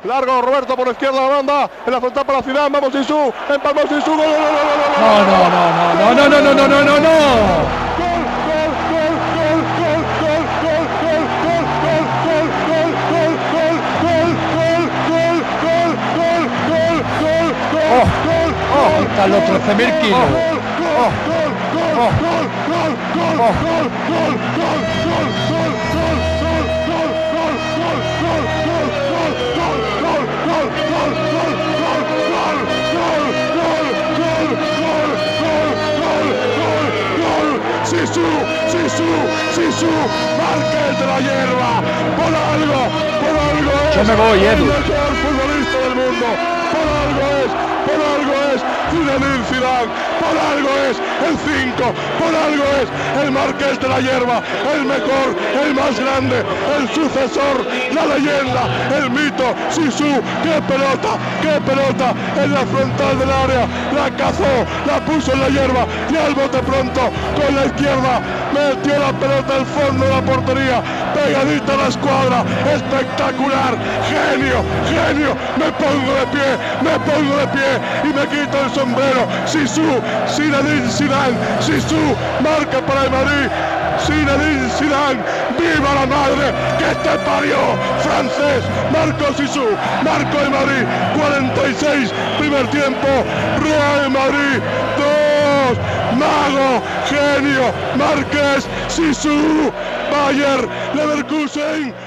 Largo Roberto por la izquierda la banda. En la frontal para Zidane. Vamos Zizou. Empalmó Zizou. Gol, Hasta los 13.000 kilos. Zizou, Márquez de la Hierba, por algo es. Yo me voy, Edu. El mejor futbolista del mundo, por algo es Zinedine Zidane, por algo es el 5, por algo es el Marqués de la Hierba, el mejor, el más grande, el sucesor, la leyenda, el mito, Zizou, qué pelota en la frontal del área, la cazó, la puso en la hierba y al bote pronto con la izquierda metió la pelota al fondo de la portería, pegadita a la escuadra, espectacular, genio, me pongo de pie y me quito el sombrero. Zizou, Zinedine Zidane, Zizou, marca para el Madrid. Zinedine Zidane, viva la madre que te parió, francés, marcó Zizou, marcó el Madrid, 46, primer tiempo, Real Madrid, 2, Mago, genio, Márquez, Zizou, Bayer Leverkusen.